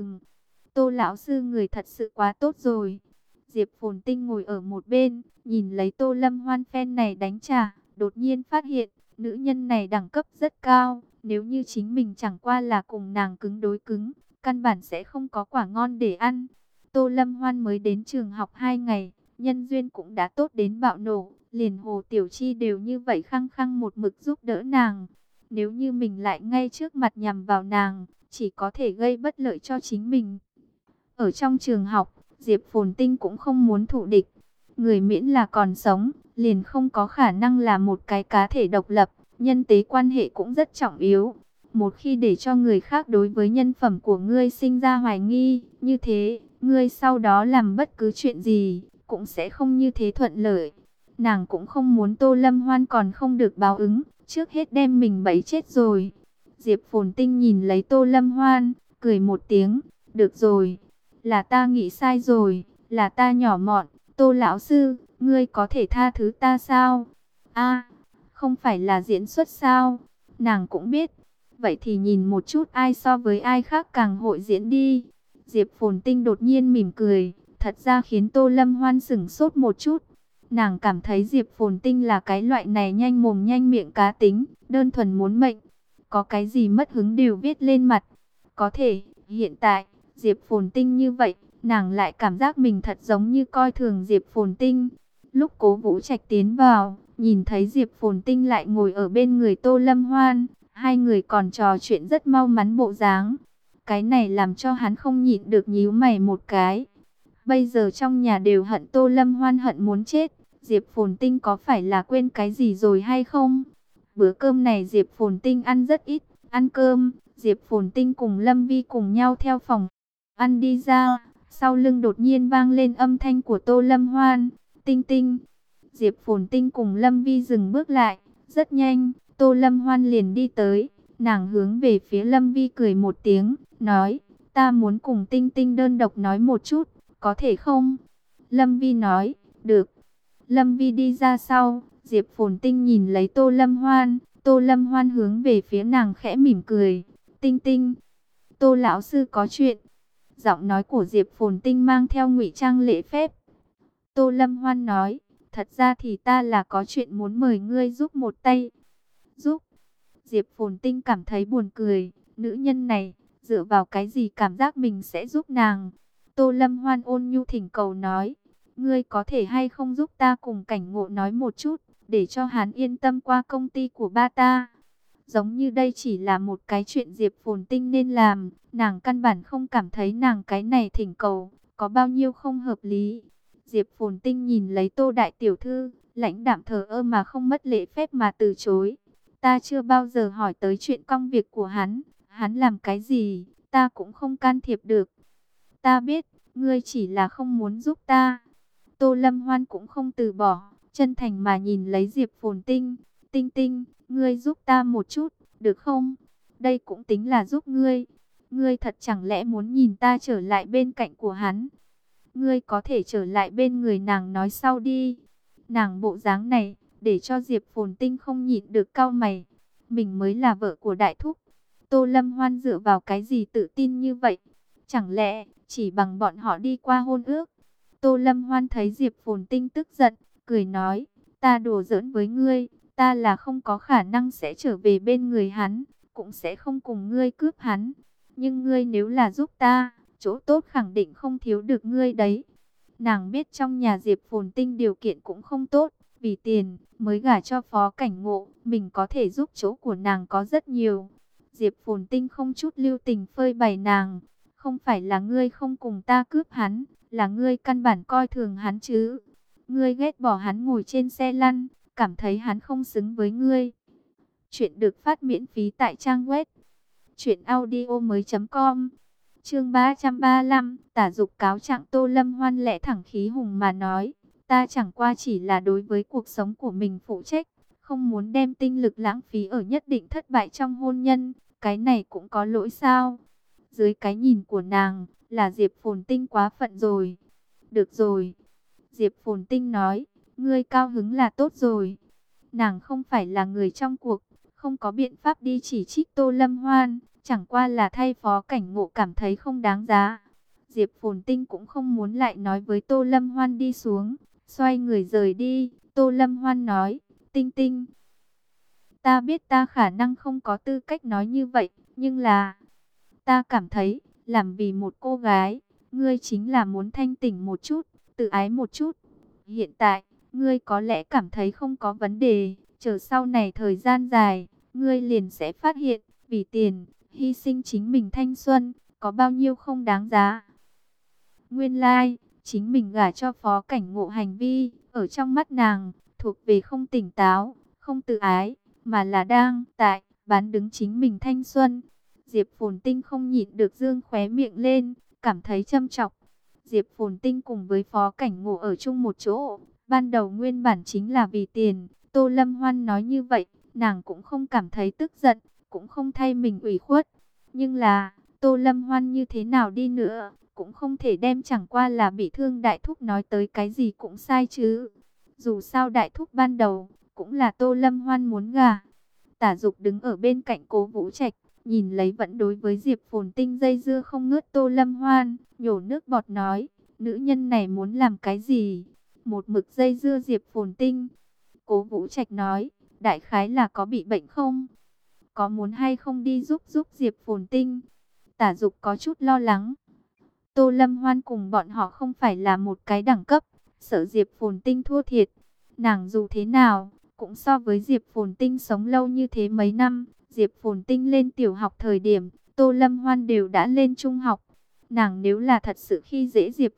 Tô lão sư người thật sự quá tốt rồi. Diệp Phồn Tinh ngồi ở một bên, nhìn lấy Tô Lâm Hoan phen này đánh trả, đột nhiên phát hiện, nữ nhân này đẳng cấp rất cao. Nếu như chính mình chẳng qua là cùng nàng cứng đối cứng, căn bản sẽ không có quả ngon để ăn. Tô Lâm Hoan mới đến trường học 2 ngày, nhân duyên cũng đã tốt đến bạo nổ, liền Hồ Tiểu Chi đều như vậy khăng khăng một mực giúp đỡ nàng. Nếu như mình lại ngay trước mặt nhằm vào nàng, chỉ có thể gây bất lợi cho chính mình. Ở trong trường học, Diệp Phồn Tinh cũng không muốn thụ địch. Người miễn là còn sống, liền không có khả năng là một cái cá thể độc lập. Nhân tế quan hệ cũng rất trọng yếu. Một khi để cho người khác đối với nhân phẩm của ngươi sinh ra hoài nghi, như thế, ngươi sau đó làm bất cứ chuyện gì, cũng sẽ không như thế thuận lợi. Nàng cũng không muốn Tô Lâm Hoan còn không được báo ứng, trước hết đem mình bẫy chết rồi. Diệp Phồn Tinh nhìn lấy Tô Lâm Hoan, cười một tiếng, được rồi, là ta nghĩ sai rồi, là ta nhỏ mọn, Tô lão sư, ngươi có thể tha thứ ta sao? A, không phải là diễn xuất sao? Nàng cũng biết, vậy thì nhìn một chút ai so với ai khác càng hội diễn đi. Diệp Phồn Tinh đột nhiên mỉm cười, thật ra khiến Tô Lâm Hoan sửng sốt một chút. Nàng cảm thấy Diệp Phồn Tinh là cái loại này nhanh mồm nhanh miệng cá tính, đơn thuần muốn mệnh. Có cái gì mất hứng đều viết lên mặt. Có thể, hiện tại, Diệp Phồn Tinh như vậy, nàng lại cảm giác mình thật giống như coi thường Diệp Phồn Tinh. Lúc Cố Vũ Trạch tiến vào, nhìn thấy Diệp Phồn Tinh lại ngồi ở bên người Tô Lâm Hoan, hai người còn trò chuyện rất mau mắn bộ dáng. Cái này làm cho hắn không nhịn được nhíu mày một cái. Bây giờ trong nhà đều hận Tô Lâm Hoan hận muốn chết. Diệp Phồn Tinh có phải là quên cái gì rồi hay không? Bữa cơm này Diệp Phồn Tinh ăn rất ít. Ăn cơm, Diệp Phồn Tinh cùng Lâm Vi cùng nhau theo phòng ăn đi ra. Sau lưng đột nhiên vang lên âm thanh của Tô Lâm Hoan. Tinh Tinh. Diệp Phồn Tinh cùng Lâm Vi dừng bước lại. Rất nhanh, Tô Lâm Hoan liền đi tới. Nàng hướng về phía Lâm Vi cười một tiếng, nói, ta muốn cùng Tinh Tinh đơn độc nói một chút, có thể không? Lâm Vi nói, được. Lâm Vi đi ra sau, Diệp Phồn Tinh nhìn lấy Tô Lâm Hoan. Tô Lâm Hoan hướng về phía nàng khẽ mỉm cười. Tinh Tinh, Tô lão sư có chuyện. Giọng nói của Diệp Phồn Tinh mang theo ngụy trang lễ phép. Tô Lâm Hoan nói, thật ra thì ta là có chuyện muốn mời ngươi giúp một tay. Giúp? Diệp Phồn Tinh cảm thấy buồn cười. Nữ nhân này, dựa vào cái gì cảm giác mình sẽ giúp nàng? Tô Lâm Hoan ôn nhu thỉnh cầu nói, ngươi có thể hay không giúp ta cùng Cảnh Ngộ nói một chút, để cho hắn yên tâm qua công ty của ba ta. Giống như đây chỉ là một cái chuyện Diệp Phồn Tinh nên làm, nàng căn bản không cảm thấy nàng cái này thỉnh cầu có bao nhiêu không hợp lý. Diệp Phồn Tinh nhìn lấy Tô đại tiểu thư, lãnh đạm thờ ơ mà không mất lễ phép mà từ chối. Ta chưa bao giờ hỏi tới chuyện công việc của hắn làm cái gì, ta cũng không can thiệp được. Ta biết, ngươi chỉ là không muốn giúp ta. Tô Lâm Hoan cũng không từ bỏ, chân thành mà nhìn lấy Diệp Phồn Tinh. Tinh Tinh, ngươi giúp ta một chút, được không? Đây cũng tính là giúp ngươi. Ngươi thật chẳng lẽ muốn nhìn ta trở lại bên cạnh của hắn? Ngươi có thể trở lại bên người nàng nói sau đi. Nàng bộ dáng này, để cho Diệp Phồn Tinh không nhịn được cau mày. Mình mới là vợ của đại thúc. Tô Lâm Hoan dựa vào cái gì tự tin như vậy? Chẳng lẽ chỉ bằng bọn họ đi qua hôn ước? Tô Lâm Hoan thấy Diệp Phồn Tinh tức giận, cười nói, ta đùa giỡn với ngươi, ta là không có khả năng sẽ trở về bên người hắn, cũng sẽ không cùng ngươi cướp hắn. Nhưng ngươi nếu là giúp ta, chỗ tốt khẳng định không thiếu được ngươi đấy. Nàng biết trong nhà Diệp Phồn Tinh điều kiện cũng không tốt, vì tiền mới gả cho Phó Cảnh Ngộ, mình có thể giúp chỗ của nàng có rất nhiều. Diệp Phồn Tinh không chút lưu tình phơi bày nàng, không phải là ngươi không cùng ta cướp hắn, là ngươi căn bản coi thường hắn chứ. Ngươi ghét bỏ hắn ngồi trên xe lăn, cảm thấy hắn không xứng với ngươi. Chuyện được phát miễn phí tại trang web truyệnaudiomoi.com. Chương 335, Tả Dục cáo trạng. Tô Lâm Hoan lẽ thẳng khí hùng mà nói, ta chẳng qua chỉ là đối với cuộc sống của mình phụ trách, không muốn đem tinh lực lãng phí ở nhất định thất bại trong hôn nhân, cái này cũng có lỗi sao? Dưới cái nhìn của nàng, là Diệp Phồn Tinh quá phận rồi. Được rồi, Diệp Phồn Tinh nói, ngươi cao hứng là tốt rồi. Nàng không phải là người trong cuộc, không có biện pháp đi chỉ trích Tô Lâm Hoan, chẳng qua là thay Phó Cảnh Ngộ cảm thấy không đáng giá. Diệp Phồn Tinh cũng không muốn lại nói với Tô Lâm Hoan đi xuống, xoay người rời đi. Tô Lâm Hoan nói, Tinh Tinh, ta biết ta khả năng không có tư cách nói như vậy, nhưng là, ta cảm thấy, làm vì một cô gái, ngươi chính là muốn thanh tỉnh một chút, tự ái một chút. Hiện tại, ngươi có lẽ cảm thấy không có vấn đề, chờ sau này thời gian dài, ngươi liền sẽ phát hiện, vì tiền, hy sinh chính mình thanh xuân, có bao nhiêu không đáng giá. Nguyên lai, chính mình gả cho Phó Cảnh Ngộ hành vi, ở trong mắt nàng, thuộc về không tỉnh táo, không tự ái, mà là đang, tại, bán đứng chính mình thanh xuân. Diệp Phồn Tinh không nhịn được dương khóe miệng lên, cảm thấy châm chọc. Diệp Phồn Tinh cùng với Phó Cảnh Ngộ ở chung một chỗ, ban đầu nguyên bản chính là vì tiền. Tô Lâm Hoan nói như vậy, nàng cũng không cảm thấy tức giận, cũng không thay mình ủy khuất. Nhưng là, Tô Lâm Hoan như thế nào đi nữa, cũng không thể đem chẳng qua là bị thương đại thúc nói tới cái gì cũng sai chứ. Dù sao đại thúc ban đầu, cũng là Tô Lâm Hoan muốn gả. Tả Dục đứng ở bên cạnh Cố Vũ Trạch, nhìn lấy vẫn đối với Diệp Phồn Tinh dây dưa không ngớt Tô Lâm Hoan, nhổ nước bọt nói, nữ nhân này muốn làm cái gì? Một mực dây dưa Diệp Phồn Tinh. Cố Vũ Trạch nói, đại khái là có bị bệnh không? Có muốn hay không đi giúp Diệp Phồn Tinh? Tả Dục có chút lo lắng. Tô Lâm Hoan cùng bọn họ không phải là một cái đẳng cấp, sợ Diệp Phồn Tinh thua thiệt. Nàng dù thế nào, cũng so với Diệp Phồn Tinh sống lâu như thế mấy năm. Diệp Phồn Tinh lên tiểu học thời điểm, Tô Lâm Hoan đều đã lên trung học. Nàng nếu là thật sự khi dễ Diệp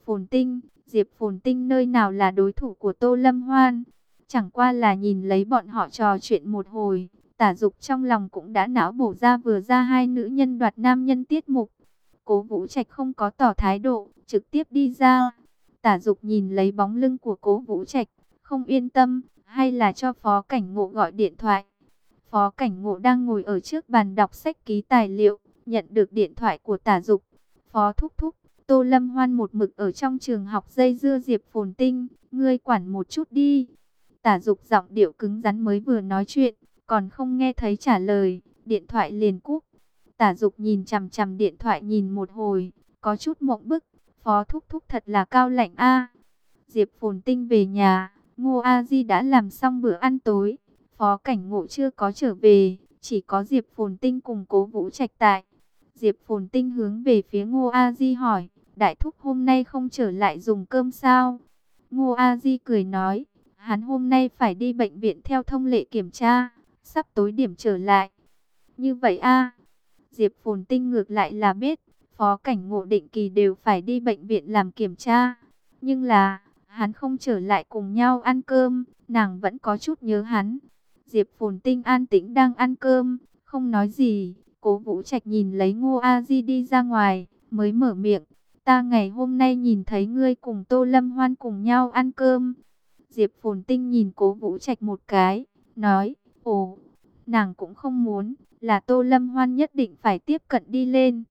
Phồn Tinh nơi nào là đối thủ của Tô Lâm Hoan. Chẳng qua là nhìn lấy bọn họ trò chuyện một hồi, Tả Dục trong lòng cũng đã não bổ ra vừa ra hai nữ nhân đoạt nam nhân tiết mục. Cố Vũ Trạch không có tỏ thái độ, trực tiếp đi ra. Tả Dục nhìn lấy bóng lưng của Cố Vũ Trạch, không yên tâm, hay là cho Phó Cảnh Ngộ gọi điện thoại. Phó Cảnh Ngộ đang ngồi ở trước bàn đọc sách ký tài liệu, nhận được điện thoại của Tả Dục. Phó thúc thúc, Tô Lâm Hoan một mực ở trong trường học dây dưa Diệp Phồn Tinh, ngươi quản một chút đi. Tả Dục giọng điệu cứng rắn mới vừa nói chuyện, còn không nghe thấy trả lời, điện thoại liền cúp. Tả Dục nhìn chằm chằm điện thoại nhìn một hồi, có chút mộng bức. Phó thúc thúc thật là cao lạnh a. Diệp Phồn Tinh về nhà, Ngô A Di đã làm xong bữa ăn tối. Phó Cảnh Ngộ chưa có trở về, chỉ có Diệp Phồn Tinh cùng Cố Vũ Trạch tại. Diệp Phồn Tinh hướng về phía Ngô A Di hỏi, đại thúc hôm nay không trở lại dùng cơm sao? Ngô A Di cười nói, hắn hôm nay phải đi bệnh viện theo thông lệ kiểm tra, sắp tối điểm trở lại. Như vậy a? Diệp Phồn Tinh ngược lại là biết, Phó Cảnh Ngộ định kỳ đều phải đi bệnh viện làm kiểm tra. Nhưng là, hắn không trở lại cùng nhau ăn cơm, nàng vẫn có chút nhớ hắn. Diệp Phồn Tinh an tĩnh đang ăn cơm, không nói gì. Cố Vũ Trạch nhìn lấy Ngô A Di đi ra ngoài, mới mở miệng. Ta ngày hôm nay nhìn thấy ngươi cùng Tô Lâm Hoan cùng nhau ăn cơm. Diệp Phồn Tinh nhìn Cố Vũ Trạch một cái, nói, ồ, nàng cũng không muốn, là Tô Lâm Hoan nhất định phải tiếp cận đi lên.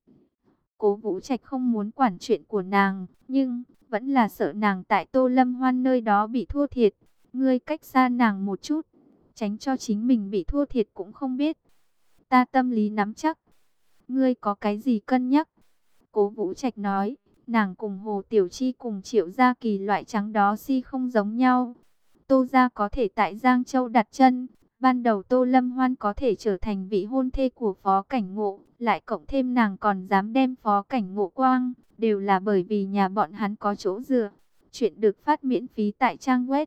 Cố Vũ Trạch không muốn quản chuyện của nàng, nhưng vẫn là sợ nàng tại Tô Lâm Hoan nơi đó bị thua thiệt. Ngươi cách xa nàng một chút, tránh cho chính mình bị thua thiệt cũng không biết. Ta tâm lý nắm chắc. Ngươi có cái gì cân nhắc? Cố Vũ Trạch nói, nàng cùng Hồ Tiểu Chi cùng Triệu Gia Kỳ loại trắng đó không giống nhau. Tô gia có thể tại Giang Châu đặt chân. Ban đầu Tô Lâm Hoan có thể trở thành vị hôn thê của Phó Cảnh Ngộ, lại cộng thêm nàng còn dám đem Phó Cảnh Ngộ quang, đều là bởi vì nhà bọn hắn có chỗ dựa. Chuyện được phát miễn phí tại trang web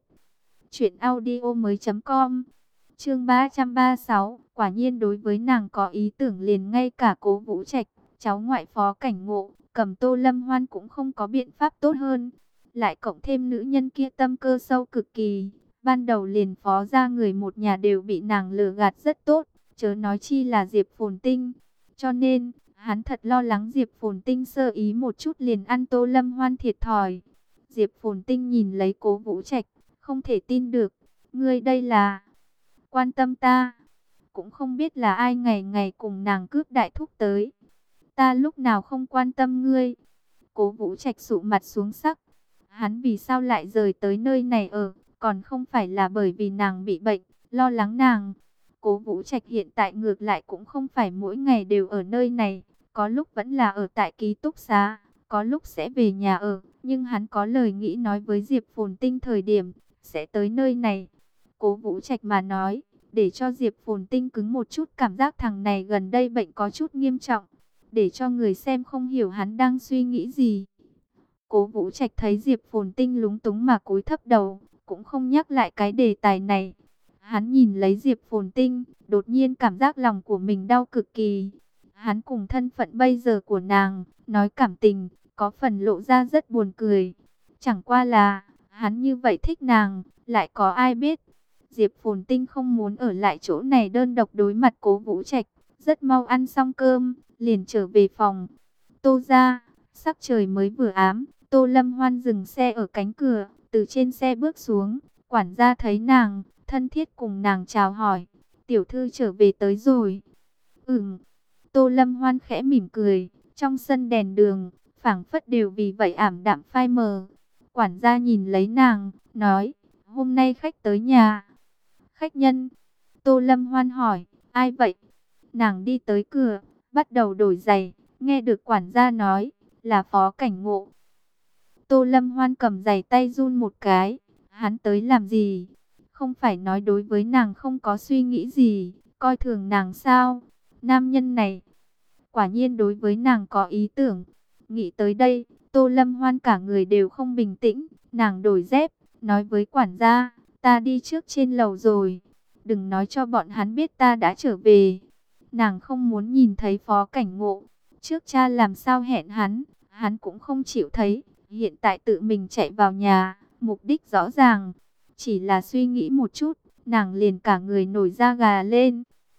truyệnaudiomoi.com. Chương 336, quả nhiên đối với nàng có ý tưởng liền ngay cả Cố Vũ Trạch, cháu ngoại Phó Cảnh Ngộ, cầm Tô Lâm Hoan cũng không có biện pháp tốt hơn. Lại cộng thêm nữ nhân kia tâm cơ sâu cực kỳ. Ban đầu liền Phó gia người một nhà đều bị nàng lừa gạt rất tốt, chớ nói chi là Diệp Phồn Tinh. Cho nên, hắn thật lo lắng Diệp Phồn Tinh sơ ý một chút liền ăn Tô Lâm Hoan thiệt thòi. Diệp Phồn Tinh nhìn lấy Cố Vũ Trạch, không thể tin được. Ngươi đây là quan tâm ta, cũng không biết là ai ngày ngày cùng nàng cướp đại thúc tới. Ta lúc nào không quan tâm ngươi. Cố Vũ Trạch sụ mặt xuống sắc. Hắn vì sao lại rời tới nơi này ở? Còn không phải là bởi vì nàng bị bệnh, lo lắng nàng. Cố Vũ Trạch hiện tại ngược lại cũng không phải mỗi ngày đều ở nơi này. Có lúc vẫn là ở tại ký túc xá, có lúc sẽ về nhà ở. Nhưng hắn có lời nghĩ nói với Diệp Phồn Tinh thời điểm, sẽ tới nơi này. Cố Vũ Trạch mà nói, để cho Diệp Phồn Tinh cứng một chút, cảm giác thằng này gần đây bệnh có chút nghiêm trọng. Để cho người xem không hiểu hắn đang suy nghĩ gì. Cố Vũ Trạch thấy Diệp Phồn Tinh lúng túng mà cúi thấp đầu, cũng không nhắc lại cái đề tài này. Hắn nhìn lấy Diệp Phồn Tinh, đột nhiên cảm giác lòng của mình đau cực kỳ. Hắn cùng thân phận bây giờ của nàng, nói cảm tình, có phần lộ ra rất buồn cười. Chẳng qua là, hắn như vậy thích nàng, lại có ai biết. Diệp Phồn Tinh không muốn ở lại chỗ này đơn độc đối mặt Cố Vũ Trạch, rất mau ăn xong cơm, liền trở về phòng. Tô gia, sắc trời mới vừa ám, Tô Lâm Hoan dừng xe ở cánh cửa, từ trên xe bước xuống, quản gia thấy nàng, thân thiết cùng nàng chào hỏi, tiểu thư trở về tới rồi. Tô Lâm Hoan khẽ mỉm cười, trong sân đèn đường, phảng phất đều vì vậy ảm đạm phai mờ. Quản gia nhìn lấy nàng, nói, hôm nay khách tới nhà. Khách nhân? Tô Lâm Hoan hỏi, ai vậy? Nàng đi tới cửa, bắt đầu đổi giày, nghe được quản gia nói, là Phó Cảnh Ngộ. Tô Lâm Hoan cầm giày tay run một cái, hắn tới làm gì? Không phải nói đối với nàng không có suy nghĩ gì, coi thường nàng sao? Nam nhân này, quả nhiên đối với nàng có ý tưởng. Nghĩ tới đây, Tô Lâm Hoan cả người đều không bình tĩnh, nàng đổi dép, nói với quản gia, ta đi trước trên lầu rồi, đừng nói cho bọn hắn biết ta đã trở về. Nàng không muốn nhìn thấy Phó Cảnh Ngộ, trước cha làm sao hẹn hắn cũng không chịu thấy, hiện tại tự mình chạy vào nhà, mục đích rõ ràng, chỉ là suy nghĩ một chút, nàng liền cả người nổi da gà lên.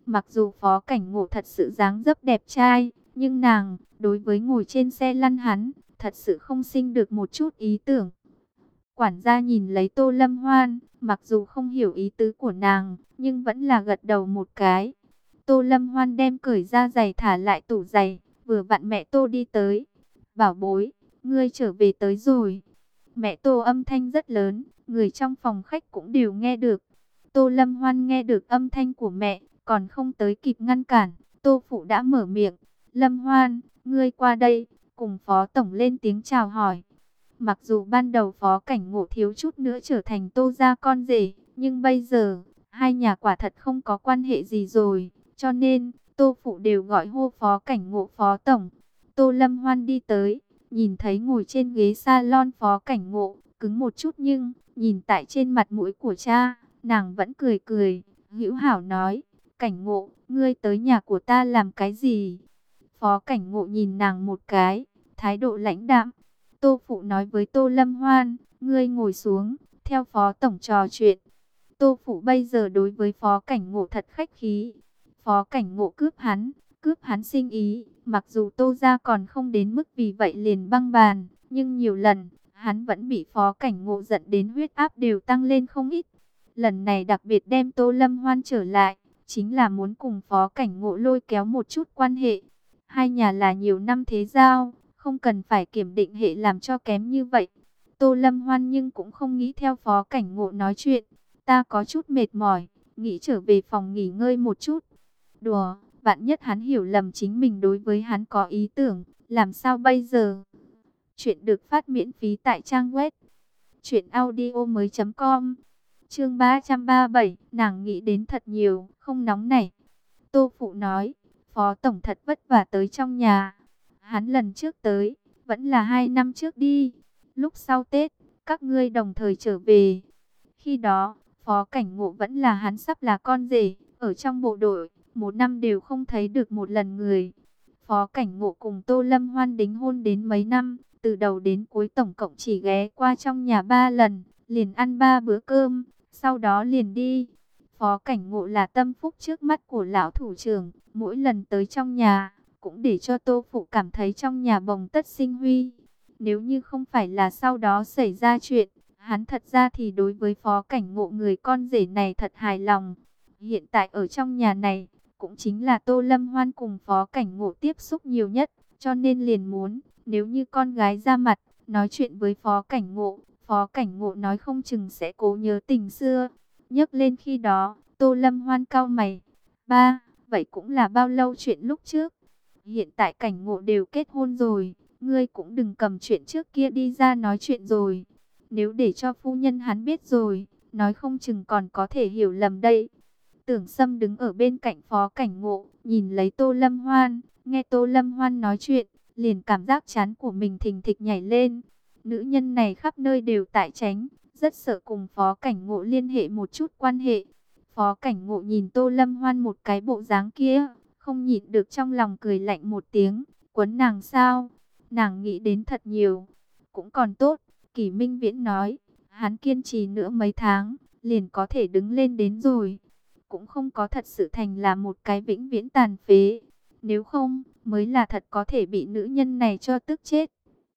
Mặc dù Phó Cảnh Ngộ thật sự dáng dấp đẹp trai, nhưng nàng, đối với ngồi trên xe lăn hắn, thật sự không sinh được một chút ý tưởng. Quản gia nhìn lấy Tô Lâm Hoan, mặc dù không hiểu ý tứ của nàng, nhưng vẫn là gật đầu một cái. Tô Lâm Hoan đem cởi ra giày thả lại tủ giày, vừa vặn mẹ Tô đi tới. Bảo bối, ngươi trở về tới rồi. Mẹ Tô âm thanh rất lớn, người trong phòng khách cũng đều nghe được. Tô Lâm Hoan nghe được âm thanh của mẹ, còn không tới kịp ngăn cản, Tô Phụ đã mở miệng. Lâm Hoan, ngươi qua đây, cùng Phó Tổng lên tiếng chào hỏi. Mặc dù ban đầu Phó Cảnh Ngộ thiếu chút nữa trở thành Tô gia con rể, nhưng bây giờ, hai nhà quả thật không có quan hệ gì rồi. Cho nên, Tô Phụ đều gọi hô Phó Cảnh Ngộ Phó Tổng. Tô Lâm Hoan đi tới, nhìn thấy ngồi trên ghế salon Phó Cảnh Ngộ, cứng một chút nhưng, nhìn tại trên mặt mũi của cha, nàng vẫn cười cười, hữu hảo nói, Cảnh Ngộ, ngươi tới nhà của ta làm cái gì? Phó Cảnh Ngộ nhìn nàng một cái, thái độ lãnh đạm. Tô Phụ nói với Tô Lâm Hoan, ngươi ngồi xuống, theo Phó Tổng trò chuyện. Tô Phụ bây giờ đối với Phó Cảnh Ngộ thật khách khí. Phó Cảnh Ngộ cướp hắn sinh ý. Mặc dù Tô gia còn không đến mức vì vậy liền băng bàn, nhưng nhiều lần, hắn vẫn bị Phó Cảnh Ngộ giận đến huyết áp đều tăng lên không ít. Lần này đặc biệt đem Tô Lâm Hoan trở lại, chính là muốn cùng Phó Cảnh Ngộ lôi kéo một chút quan hệ. Hai nhà là nhiều năm thế giao, không cần phải kiểm định hệ làm cho kém như vậy. Tô Lâm Hoan nhưng cũng không nghĩ theo Phó Cảnh Ngộ nói chuyện. Ta có chút mệt mỏi, nghĩ trở về phòng nghỉ ngơi một chút. Đùa, vạn nhất hắn hiểu lầm chính mình đối với hắn có ý tưởng, làm sao bây giờ? Chuyện được phát miễn phí tại trang web truyệnaudiomoi.com. Chương 337, nàng nghĩ đến thật nhiều, không nóng nảy. Tô Phụ nói, Phó Tổng thật vất vả tới trong nhà. Hắn lần trước tới, vẫn là 2 năm trước đi. Lúc sau Tết, các ngươi đồng thời trở về. Khi đó, Phó Cảnh Ngộ vẫn là hắn sắp là con rể, ở trong bộ đội, 1 năm đều không thấy được một lần người. Phó Cảnh Ngộ cùng Tô Lâm Hoan đính hôn đến mấy năm, từ đầu đến cuối tổng cộng chỉ ghé qua trong nhà 3 lần, liền ăn 3 bữa cơm, sau đó liền đi. Phó Cảnh Ngộ là tâm phúc trước mắt của lão thủ trưởng, mỗi lần tới trong nhà, cũng để cho Tô Phụ cảm thấy trong nhà bồng tất sinh huy. Nếu như không phải là sau đó xảy ra chuyện, hắn thật ra thì đối với Phó Cảnh Ngộ người con rể này thật hài lòng. Hiện tại ở trong nhà này, cũng chính là Tô Lâm Hoan cùng Phó Cảnh Ngộ tiếp xúc nhiều nhất, cho nên liền muốn, nếu như con gái ra mặt, nói chuyện với Phó Cảnh Ngộ nói không chừng sẽ cố nhớ tình xưa. Nhắc lên khi đó, Tô Lâm Hoan cau mày. Ba, vậy cũng là bao lâu chuyện lúc trước? Hiện tại Cảnh Ngộ đều kết hôn rồi, ngươi cũng đừng cầm chuyện trước kia đi ra nói chuyện rồi. Nếu để cho phu nhân hắn biết rồi, nói không chừng còn có thể hiểu lầm đây. Tưởng Sâm đứng ở bên cạnh Phó Cảnh Ngộ, nhìn lấy Tô Lâm Hoan, nghe Tô Lâm Hoan nói chuyện, liền cảm giác chán của mình thình thịch nhảy lên. Nữ nhân này khắp nơi đều tại tránh, rất sợ cùng Phó Cảnh Ngộ liên hệ một chút quan hệ. Phó Cảnh Ngộ nhìn Tô Lâm Hoan một cái bộ dáng kia, không nhịn được trong lòng cười lạnh một tiếng, quấn nàng sao? Nàng nghĩ đến thật nhiều, cũng còn tốt. Kỷ Minh Viễn nói, hắn kiên trì nữa mấy tháng, liền có thể đứng lên đến rồi. Cũng không có thật sự thành là một cái vĩnh viễn tàn phế. Nếu không, mới là thật có thể bị nữ nhân này cho tức chết.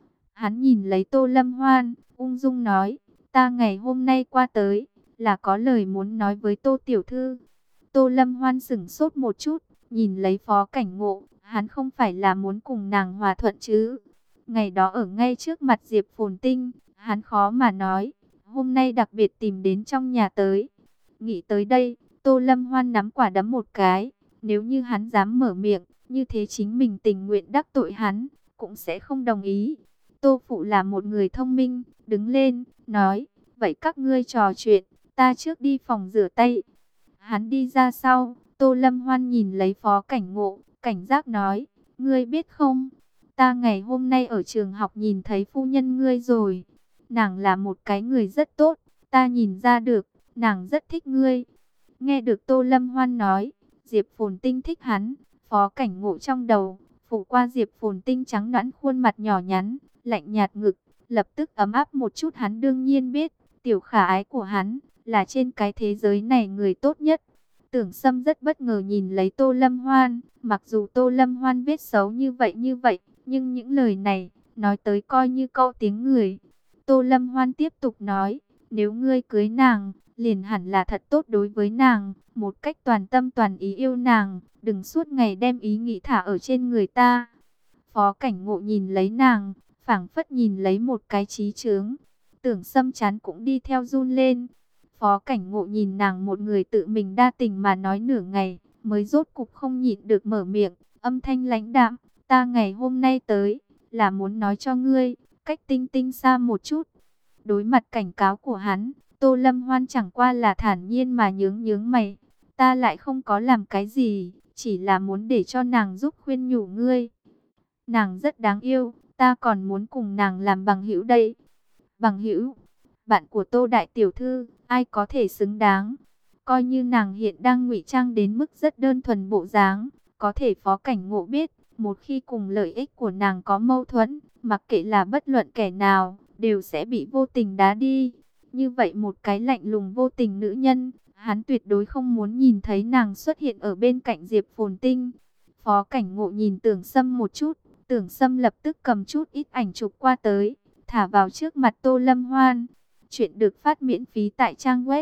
Hắn nhìn lấy Tô Lâm Hoan, ung dung nói, ta ngày hôm nay qua tới, là có lời muốn nói với Tô Tiểu Thư. Tô Lâm Hoan sửng sốt một chút, nhìn lấy Phó Cảnh Ngộ, hắn không phải là muốn cùng nàng hòa thuận chứ. Ngày đó ở ngay trước mặt Diệp Phồn Tinh, hắn khó mà nói, hôm nay đặc biệt tìm đến trong nhà tới. Nghĩ tới đây, Tô Lâm Hoan nắm quả đấm một cái, nếu như hắn dám mở miệng, như thế chính mình tình nguyện đắc tội hắn, cũng sẽ không đồng ý. Tô Phụ là một người thông minh, đứng lên, nói, vậy các ngươi trò chuyện, ta trước đi phòng rửa tay. Hắn đi ra sau, Tô Lâm Hoan nhìn lấy Phó Cảnh Ngộ, cảnh giác nói, ngươi biết không, ta ngày hôm nay ở trường học nhìn thấy phu nhân ngươi rồi. Nàng là một cái người rất tốt, ta nhìn ra được, nàng rất thích ngươi. Nghe được Tô Lâm Hoan nói, Diệp Phồn Tinh thích hắn, Phó Cảnh Ngộ trong đầu, phủ qua Diệp Phồn Tinh trắng nõn khuôn mặt nhỏ nhắn, lạnh nhạt ngực, lập tức ấm áp một chút. Hắn đương nhiên biết, tiểu khả ái của hắn, là trên cái thế giới này người tốt nhất. Tưởng Sâm rất bất ngờ nhìn lấy Tô Lâm Hoan, mặc dù Tô Lâm Hoan viết xấu như vậy, nhưng những lời này, nói tới coi như câu tiếng người. Tô Lâm Hoan tiếp tục nói, nếu ngươi cưới nàng, liền hẳn là thật tốt đối với nàng, một cách toàn tâm toàn ý yêu nàng, đừng suốt ngày đem ý nghĩ thả ở trên người ta. Phó Cảnh Ngộ nhìn lấy nàng, phảng phất nhìn lấy một cái chí chướng. Tưởng Sâm chán cũng đi theo run lên. Phó Cảnh Ngộ nhìn nàng một người tự mình đa tình mà nói nửa ngày, mới rốt cục không nhịn được mở miệng, âm thanh lãnh đạm, ta ngày hôm nay tới, là muốn nói cho ngươi, cách Tinh Tinh xa một chút. Đối mặt cảnh cáo của hắn, Tô Lâm Hoan chẳng qua là thản nhiên mà nhướng nhướng mày, ta lại không có làm cái gì, chỉ là muốn để cho nàng giúp khuyên nhủ ngươi. Nàng rất đáng yêu, ta còn muốn cùng nàng làm bằng hữu đây. Bằng hữu, bạn của Tô Đại Tiểu Thư, ai có thể xứng đáng. Coi như nàng hiện đang ngụy trang đến mức rất đơn thuần bộ dáng, có thể Phó Cảnh Ngộ biết, một khi cùng lợi ích của nàng có mâu thuẫn, mặc kệ là bất luận kẻ nào, đều sẽ bị vô tình đá đi. Như vậy một cái lạnh lùng vô tình nữ nhân, hắn tuyệt đối không muốn nhìn thấy nàng xuất hiện ở bên cạnh Diệp Phồn Tinh. Phó Cảnh Ngộ nhìn Tưởng Sâm một chút, Tưởng Sâm lập tức cầm chút ít ảnh chụp qua tới, thả vào trước mặt Tô Lâm Hoan. Chuyện được phát miễn phí tại trang web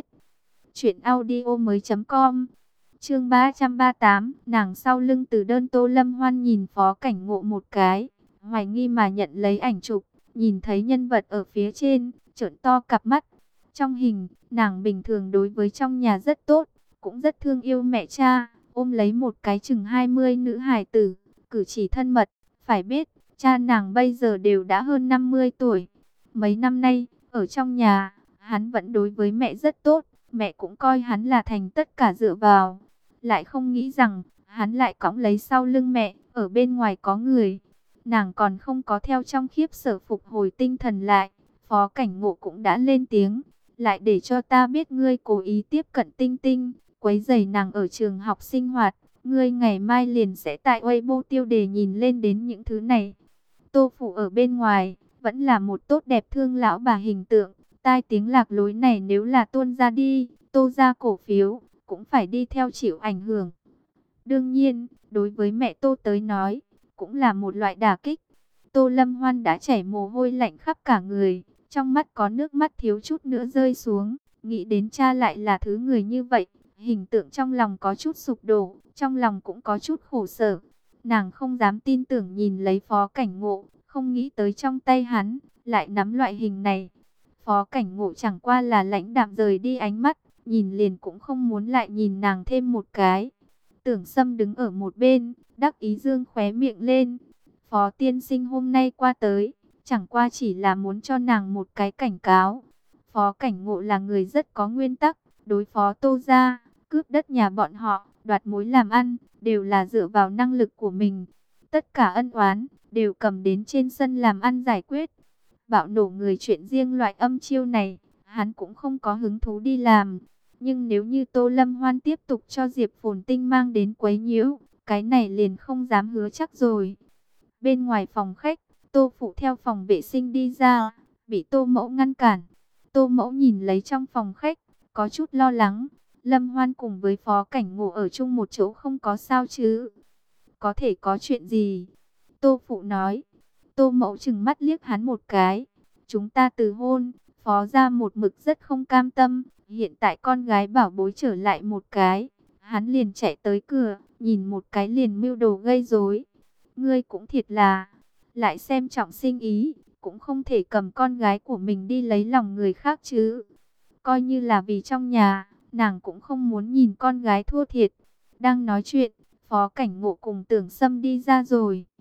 truyệnaudiomoi.com. Chương 338, nàng sau lưng Từ Đơn. Tô Lâm Hoan nhìn Phó Cảnh Ngộ một cái, hoài nghi mà nhận lấy ảnh chụp, nhìn thấy nhân vật ở phía trên, trợn to cặp mắt. Trong hình, nàng bình thường đối với trong nhà rất tốt, cũng rất thương yêu mẹ cha, ôm lấy một cái chừng 20 nữ hài tử, cử chỉ thân mật. Phải biết, cha nàng bây giờ đều đã hơn 50 tuổi. Mấy năm nay, ở trong nhà, hắn vẫn đối với mẹ rất tốt, mẹ cũng coi hắn là thành tất cả dựa vào. Lại không nghĩ rằng, hắn lại cõng lấy sau lưng mẹ, ở bên ngoài có người. Nàng còn không có theo trong khiếp sợ phục hồi tinh thần lại, Phó Cảnh Ngộ cũng đã lên tiếng, lại để cho ta biết ngươi cố ý tiếp cận Tinh Tinh, quấy rầy nàng ở trường học sinh hoạt. Ngươi ngày mai liền sẽ tại Weibo tiêu đề nhìn lên đến những thứ này. Tô Phủ ở bên ngoài, vẫn là một tốt đẹp thương lão bà hình tượng. Tai tiếng lạc lối này nếu là tuôn ra đi, Tô ra cổ phiếu, cũng phải đi theo chịu ảnh hưởng. Đương nhiên, đối với mẹ Tô tới nói, cũng là một loại đả kích. Tô Lâm Hoan đã chảy mồ hôi lạnh khắp cả người, trong mắt có nước mắt thiếu chút nữa rơi xuống. Nghĩ đến cha lại là thứ người như vậy, hình tượng trong lòng có chút sụp đổ, trong lòng cũng có chút khổ sở. Nàng không dám tin tưởng nhìn lấy Phó Cảnh Ngộ, không nghĩ tới trong tay hắn, lại nắm loại hình này. Phó Cảnh Ngộ chẳng qua là lãnh đạm rời đi ánh mắt, nhìn liền cũng không muốn lại nhìn nàng thêm một cái. Tưởng Sâm đứng ở một bên, đắc ý dương khóe miệng lên. Phó tiên sinh hôm nay qua tới, chẳng qua chỉ là muốn cho nàng một cái cảnh cáo. Phó Cảnh Ngộ là người rất có nguyên tắc, đối phó Tô gia, cướp đất nhà bọn họ, đoạt mối làm ăn, đều là dựa vào năng lực của mình. Tất cả ân oán, đều cầm đến trên sân làm ăn giải quyết. Bạo nổ người chuyện riêng loại âm chiêu này, hắn cũng không có hứng thú đi làm. Nhưng nếu như Tô Lâm Hoan tiếp tục cho Diệp Phồn Tinh mang đến quấy nhiễu, cái này liền không dám hứa chắc rồi. Bên ngoài phòng khách, Tô Phụ theo phòng vệ sinh đi ra, bị Tô Mẫu ngăn cản. Tô Mẫu nhìn lấy trong phòng khách, có chút lo lắng. Lâm Hoan cùng với Phó Cảnh Ngộ ở chung một chỗ không có sao chứ? Có thể có chuyện gì? Tô Phụ nói. Tô Mẫu trừng mắt liếc hắn một cái. Chúng ta từ hôn, Phó gia một mực rất không cam tâm. Hiện tại con gái bảo bối trở lại một cái, hắn liền chạy tới cửa, nhìn một cái liền mưu đồ gây rối. Ngươi cũng thiệt là, lại xem trọng sinh ý, cũng không thể cầm con gái của mình đi lấy lòng người khác chứ. Coi như là vì trong nhà, nàng cũng không muốn nhìn con gái thua thiệt. Đang nói chuyện, Phó Cảnh Ngộ cùng Tưởng Sâm đi ra rồi.